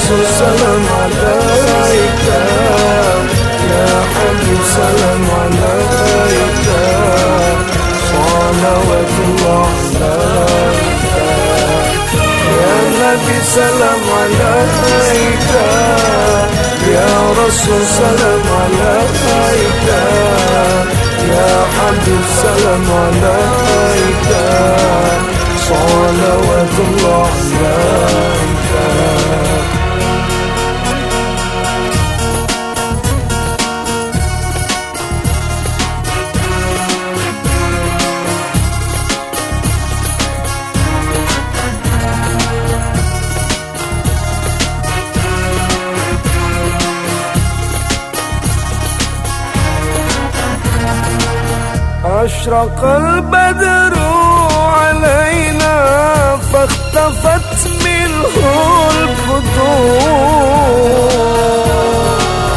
رسول سلام عليك، يا حبيب سلام عليك، صلوات الله عليك، يا نبي سلام عليك، يا رسول سلام عليك، يا حبيب سلام عليك، صلوات الله عليك. أشرق البدر علينا فاختفت منه البدور،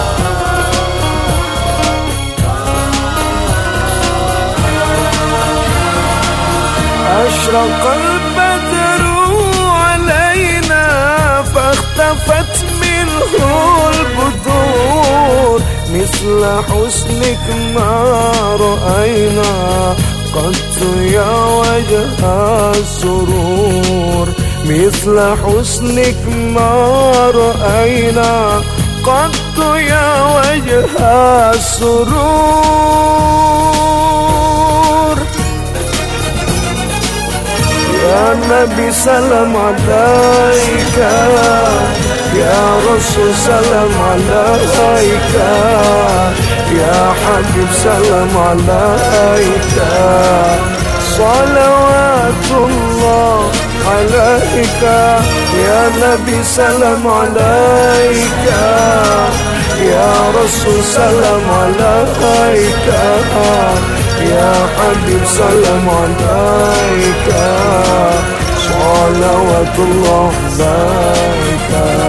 أشرق البدر علينا فاختفت منه البدور، مثل حسنك ما رأينا قط يا وجه السرور، مثل حسنك ما رأينا قط يا وجه السرور. يا نبي سلام عليك، يا رسول سلام عليك، يا حبيب سلام عليك، صلوات الله عليك، يا نبي سلام عليك، يا رسول سلام عليك، يا حبيب سلام عليك، صلوات الله عليك.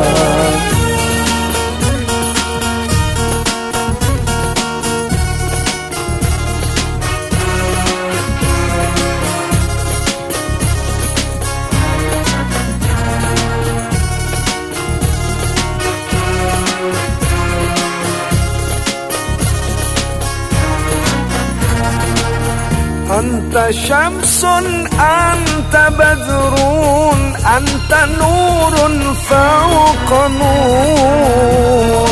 أنت شمس أنت بدر أنت نور فوق نور،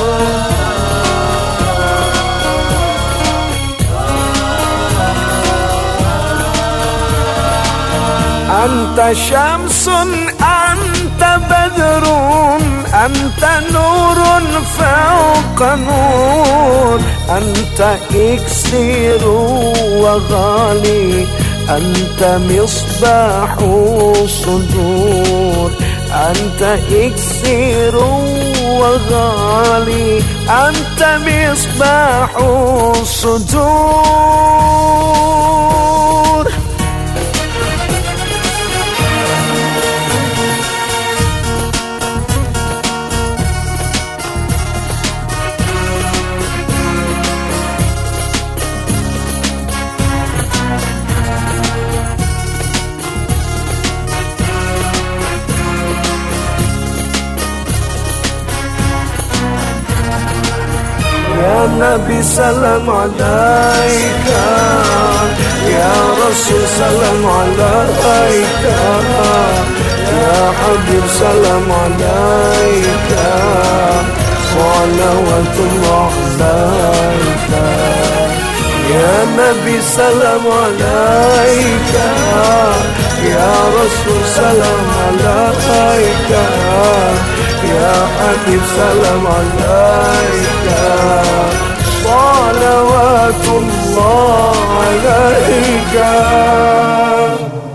أنت شمس أنت بدر أنت نور فوق نور، أنت إكسير وغالي أنت مصباح الصدور، أنت إكسير وغالي أنت مصباح الصدور. يا نبي سلام عليك، يا رسول سلام عليك، يا حبيب سلام عليك، صلوات الله عليك، يا نبي سلام عليك، يا رسول سلام عليك، يا حبيب سلام عليك، صلوات الله عليك.